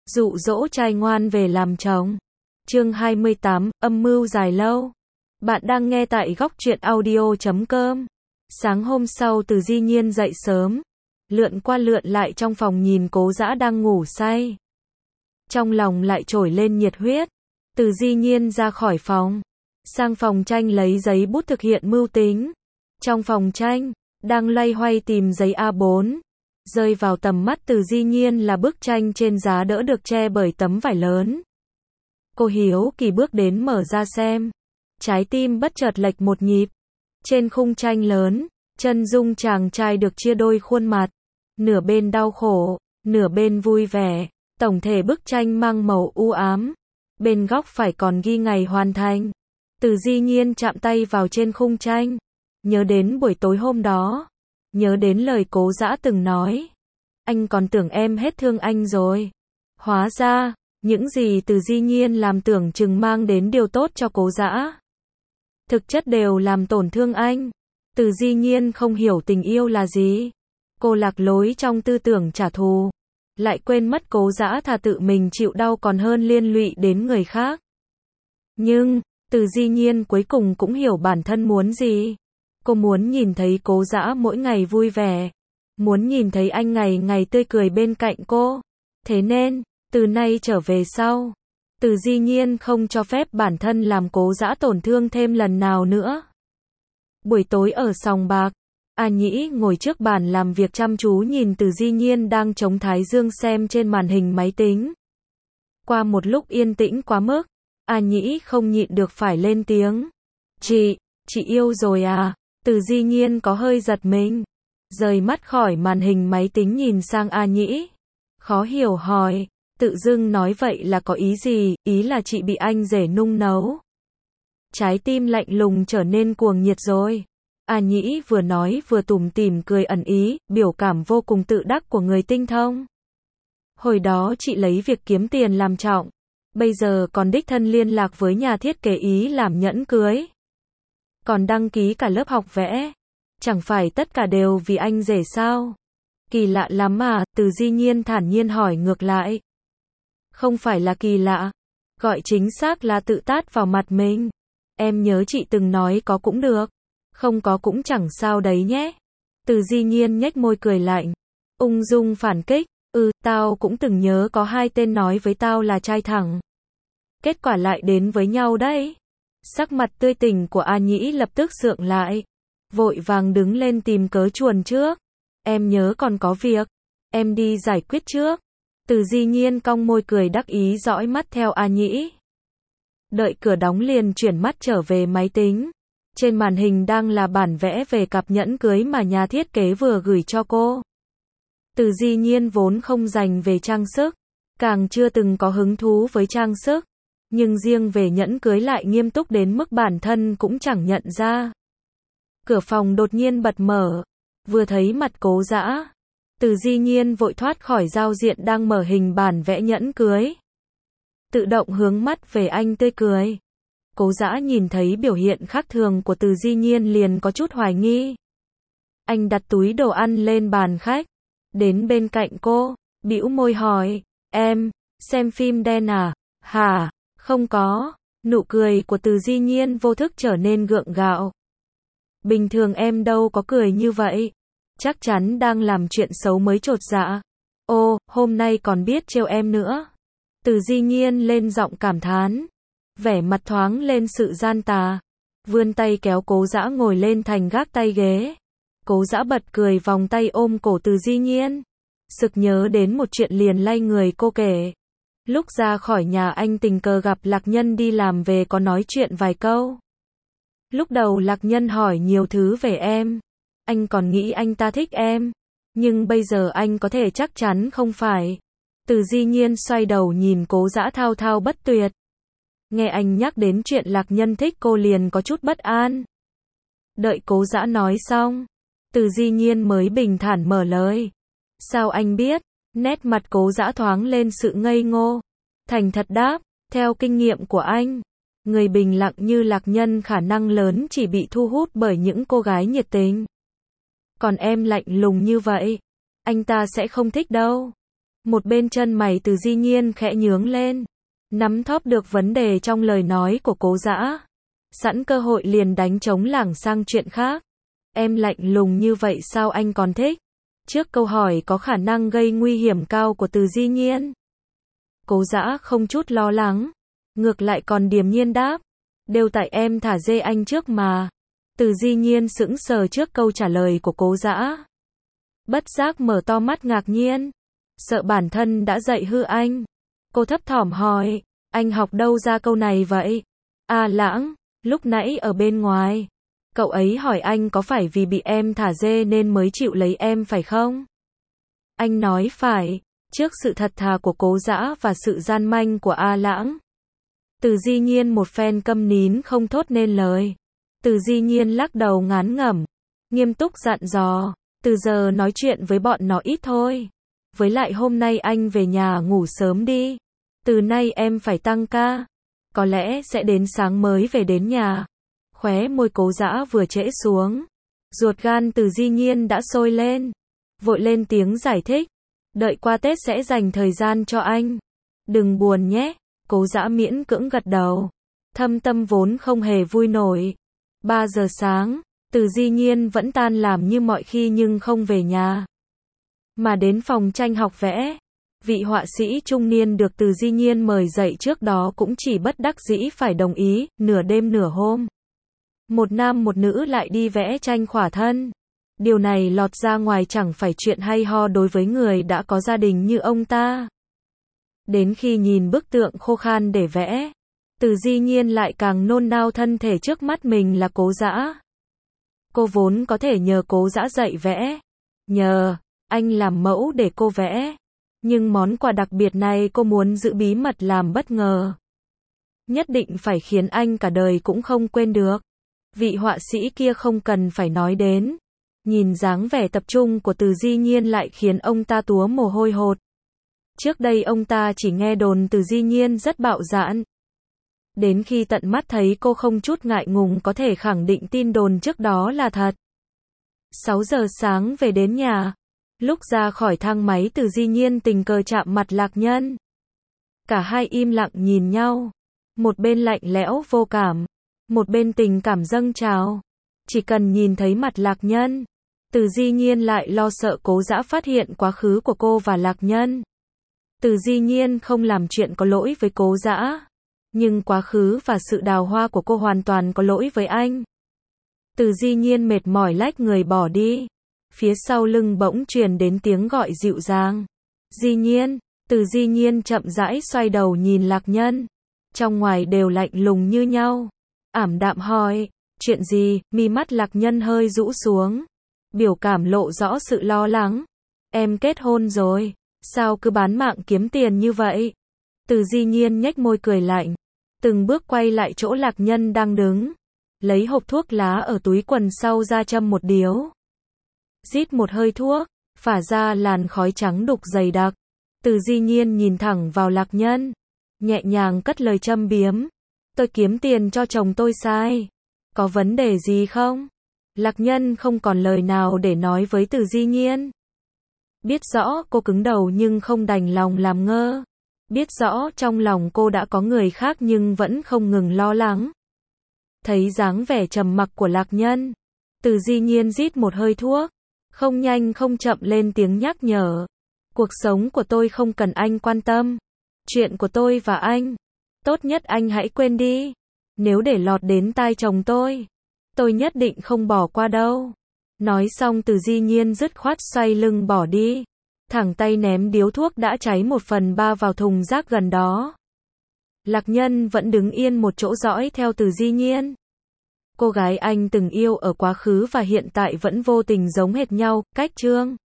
dụ dỗ trai ngoan về làm chồng. Chương 28, âm mưu dài lâu. Bạn đang nghe tại góc truyện audio.com. Sáng hôm sau Từ Di Nhiên dậy sớm, lượn qua lượn lại trong phòng nhìn Cố Dã đang ngủ say. Trong lòng lại trồi lên nhiệt huyết. Từ Di Nhiên ra khỏi phòng, sang phòng tranh lấy giấy bút thực hiện mưu tính. Trong phòng tranh, đang loay hoay tìm giấy A4. Rơi vào tầm mắt Từ Di Nhiên là bức tranh trên giá đỡ được che bởi tấm vải lớn. Cô hiếu kỳ bước đến mở ra xem. Trái tim bất chợt lệch một nhịp. Trên khung tranh lớn, chân dung chàng trai được chia đôi khuôn mặt. Nửa bên đau khổ, nửa bên vui vẻ. Tổng thể bức tranh mang màu u ám. Bên góc phải còn ghi ngày hoàn thành. Từ Di Nhiên chạm tay vào trên khung tranh. Nhớ đến buổi tối hôm đó. Nhớ đến lời Cố Dã từng nói. Anh còn tưởng em hết thương anh rồi. Hóa ra, những gì Từ Di Nhiên làm tưởng chừng mang đến điều tốt cho Cố Dã, thực chất đều làm tổn thương anh. Từ Di Nhiên không hiểu tình yêu là gì. Cô lạc lối trong tư tưởng trả thù. Lại quên mất Cố Dã thà tự mình chịu đau còn hơn liên lụy đến người khác. Nhưng, Từ Di Nhiên cuối cùng cũng hiểu bản thân muốn gì. Cô muốn nhìn thấy Cố Dã mỗi ngày vui vẻ. Muốn nhìn thấy anh ngày ngày tươi cười bên cạnh cô. Thế nên, từ nay trở về sau, Từ Di Nhiên không cho phép bản thân làm Cố Dã tổn thương thêm lần nào nữa. Buổi tối ở sòng bạc, A Nhĩ ngồi trước bàn làm việc chăm chú nhìn Từ Di Nhiên đang chống thái dương xem trên màn hình máy tính. Qua một lúc yên tĩnh quá mức, A Nhĩ không nhịn được phải lên tiếng. Chị yêu rồi à? Từ Di Nhiên có hơi giật mình. Rời mắt khỏi màn hình máy tính nhìn sang A Nhĩ. Khó hiểu hỏi, tự dưng nói vậy là có ý gì? Ý là chị bị anh rể nung nấu. Trái tim lạnh lùng trở nên cuồng nhiệt rồi. A Nhĩ vừa nói vừa tủm tỉm cười ẩn ý, biểu cảm vô cùng tự đắc của người tinh thông. Hồi đó chị lấy việc kiếm tiền làm trọng. Bây giờ còn đích thân liên lạc với nhà thiết kế ý làm nhẫn cưới. Còn đăng ký cả lớp học vẽ. Chẳng phải tất cả đều vì anh rể sao? Kỳ lạ lắm mà, Từ Di Nhiên thản nhiên hỏi ngược lại. Không phải là kỳ lạ. Gọi chính xác là tự tát vào mặt mình. Em nhớ chị từng nói có cũng được. Không có cũng chẳng sao đấy nhé. Từ Di Nhiên nhếch môi cười lạnh. Ung dung phản kích. Tao cũng từng nhớ có hai tên nói với tao là trai thẳng. Kết quả lại đến với nhau đấy. Sắc mặt tươi tỉnh của A Nhĩ lập tức sượng lại. Vội vàng đứng lên tìm cớ chuồn trước. Em nhớ còn có việc. Em đi giải quyết trước. Từ Di Nhiên cong môi cười đắc ý dõi mắt theo A Nhĩ. Đợi cửa đóng liền chuyển mắt trở về máy tính. Trên màn hình đang là bản vẽ về cặp nhẫn cưới mà nhà thiết kế vừa gửi cho cô. Từ Di Nhiên vốn không dành về trang sức. Càng chưa từng có hứng thú với trang sức. Nhưng riêng về nhẫn cưới lại nghiêm túc đến mức bản thân cũng chẳng nhận ra. Cửa phòng đột nhiên bật mở. Vừa thấy mặt Cố Dã, Từ Di Nhiên vội thoát khỏi giao diện đang mở hình bản vẽ nhẫn cưới. Tự động hướng mắt về anh tươi cười. Cố Dã nhìn thấy biểu hiện khác thường của Từ Di Nhiên liền có chút hoài nghi. Anh đặt túi đồ ăn lên bàn khách. Đến bên cạnh cô, bĩu môi hỏi. Em, xem phim đen à? Hả? Không có. Nụ cười của Từ Di Nhiên vô thức trở nên gượng gạo. Bình thường em đâu có cười như vậy. Chắc chắn đang làm chuyện xấu mới chột dạ. Ô, hôm nay còn biết trêu em nữa. Từ Di Nhiên lên giọng cảm thán. Vẻ mặt thoáng lên sự gian tà. Vươn tay kéo Cố Dã ngồi lên thành gác tay ghế. Cố Dã bật cười vòng tay ôm cổ Từ Di Nhiên. Sực nhớ đến một chuyện liền lay người cô kể. Lúc ra khỏi nhà anh tình cờ gặp Lạc Nhân đi làm về có nói chuyện vài câu. Lúc đầu Lạc Nhân hỏi nhiều thứ về em. Anh còn nghĩ anh ta thích em. Nhưng bây giờ anh có thể chắc chắn không phải. Từ Di Nhiên xoay đầu nhìn Cố Dã thao thao bất tuyệt. Nghe anh nhắc đến chuyện Lạc Nhân thích cô liền có chút bất an. Đợi Cố Dã nói xong, Từ Di Nhiên mới bình thản mở lời. Sao anh biết? Nét mặt Cố Dã thoáng lên sự ngây ngô. Thành thật đáp, theo kinh nghiệm của anh, người bình lặng như Lạc Nhân khả năng lớn chỉ bị thu hút bởi những cô gái nhiệt tình. Còn em lạnh lùng như vậy, anh ta sẽ không thích đâu. Một bên chân mày Từ Di Nhiên khẽ nhướng lên, nắm thóp được vấn đề trong lời nói của Cố Dã, sẵn cơ hội liền đánh trống lảng sang chuyện khác. Em lạnh lùng như vậy sao anh còn thích? Trước câu hỏi có khả năng gây nguy hiểm cao của Từ Di Nhiên, Cố Dã không chút lo lắng, ngược lại còn điềm nhiên đáp, đều tại em thả dê anh trước mà. Từ Di Nhiên sững sờ trước câu trả lời của Cố Dã, bất giác mở to mắt ngạc nhiên, sợ bản thân đã dạy hư anh. Cô thấp thỏm hỏi, anh học đâu ra câu này vậy? À Lãng, lúc nãy ở bên ngoài, cậu ấy hỏi anh có phải vì bị em thả dê nên mới chịu lấy em phải không? Anh nói phải. Trước sự thật thà của Cố Dã và sự gian manh của A Lãng, Từ Di Nhiên một phen câm nín không thốt nên lời. Từ Di Nhiên lắc đầu ngán ngẩm, nghiêm túc dặn dò, từ giờ nói chuyện với bọn nó ít thôi. Với lại hôm nay anh về nhà ngủ sớm đi. Từ nay em phải tăng ca. Có lẽ sẽ đến sáng mới về đến nhà. Khóe môi Cố Dã vừa trễ xuống, ruột gan Từ Di Nhiên đã sôi lên. Vội lên tiếng giải thích, đợi qua Tết sẽ dành thời gian cho anh. Đừng buồn nhé. Cố Dã miễn cưỡng gật đầu. Thâm tâm vốn không hề vui nổi. 3 giờ sáng, Từ Di Nhiên vẫn tan làm như mọi khi nhưng không về nhà, mà đến phòng tranh học vẽ. Vị họa sĩ trung niên được Từ Di Nhiên mời dạy trước đó cũng chỉ bất đắc dĩ phải đồng ý. Nửa đêm nửa hôm, một nam một nữ lại đi vẽ tranh khỏa thân. Điều này lọt ra ngoài chẳng phải chuyện hay ho đối với người đã có gia đình như ông ta. Đến khi nhìn bức tượng khô khan để vẽ, Từ Di Nhiên lại càng nôn nao thân thể trước mắt mình là Cố Dã. Cô vốn có thể nhờ Cố Dã dạy vẽ, nhờ anh làm mẫu để cô vẽ, nhưng món quà đặc biệt này cô muốn giữ bí mật làm bất ngờ. Nhất định phải khiến anh cả đời cũng không quên được. Vị họa sĩ kia không cần phải nói đến. Nhìn dáng vẻ tập trung của Từ Di Nhiên lại khiến ông ta túa mồ hôi hột. Trước đây ông ta chỉ nghe đồn Từ Di Nhiên rất bạo dạn. Đến khi tận mắt thấy cô không chút ngại ngùng có thể khẳng định tin đồn trước đó là thật. 6 giờ sáng về đến nhà. Lúc ra khỏi thang máy Từ Di Nhiên tình cờ chạm mặt Lạc Nhân. Cả hai im lặng nhìn nhau. Một bên lạnh lẽo vô cảm, một bên tình cảm dâng trào. Chỉ cần nhìn thấy mặt Lạc Nhân, Từ Di Nhiên lại lo sợ Cố Dã phát hiện quá khứ của cô và Lạc Nhân. Từ Di Nhiên không làm chuyện có lỗi với Cố Dã, nhưng quá khứ và sự đào hoa của cô hoàn toàn có lỗi với anh. Từ Di Nhiên mệt mỏi lách người bỏ đi. Phía sau lưng bỗng truyền đến tiếng gọi dịu dàng. Di Nhiên. Từ Di Nhiên chậm rãi xoay đầu nhìn Lạc Nhân. Trong ngoài đều lạnh lùng như nhau. Ảm đạm hỏi, chuyện gì? Mi mắt Lạc Nhân hơi rũ xuống, biểu cảm lộ rõ sự lo lắng. Em kết hôn rồi, sao cứ bán mạng kiếm tiền như vậy? Từ Di Nhiên nhếch môi cười lạnh, từng bước quay lại chỗ Lạc Nhân đang đứng, lấy hộp thuốc lá ở túi quần sau ra châm một điếu. Rít một hơi thuốc, phả ra làn khói trắng đục dày đặc. Từ Di Nhiên nhìn thẳng vào Lạc Nhân, nhẹ nhàng cất lời châm biếm. Tôi kiếm tiền cho chồng tôi sai. Có vấn đề gì không? Lạc Nhân không còn lời nào để nói với Từ Di Nhiên. Biết rõ cô cứng đầu nhưng không đành lòng làm ngơ. Biết rõ trong lòng cô đã có người khác nhưng vẫn không ngừng lo lắng. Thấy dáng vẻ trầm mặc của Lạc Nhân, Từ Di Nhiên rít một hơi thuốc, không nhanh không chậm lên tiếng nhắc nhở. Cuộc sống của tôi không cần anh quan tâm. Chuyện của tôi và anh, tốt nhất anh hãy quên đi. Nếu để lọt đến tai chồng tôi nhất định không bỏ qua đâu. Nói xong Từ Di Nhiên dứt khoát xoay lưng bỏ đi. Thẳng tay ném điếu thuốc đã cháy 1/3 vào thùng rác gần đó. Lạc Nhân vẫn đứng yên một chỗ dõi theo Từ Di Nhiên. Cô gái anh từng yêu ở quá khứ và hiện tại vẫn vô tình giống hệt nhau, cách Trương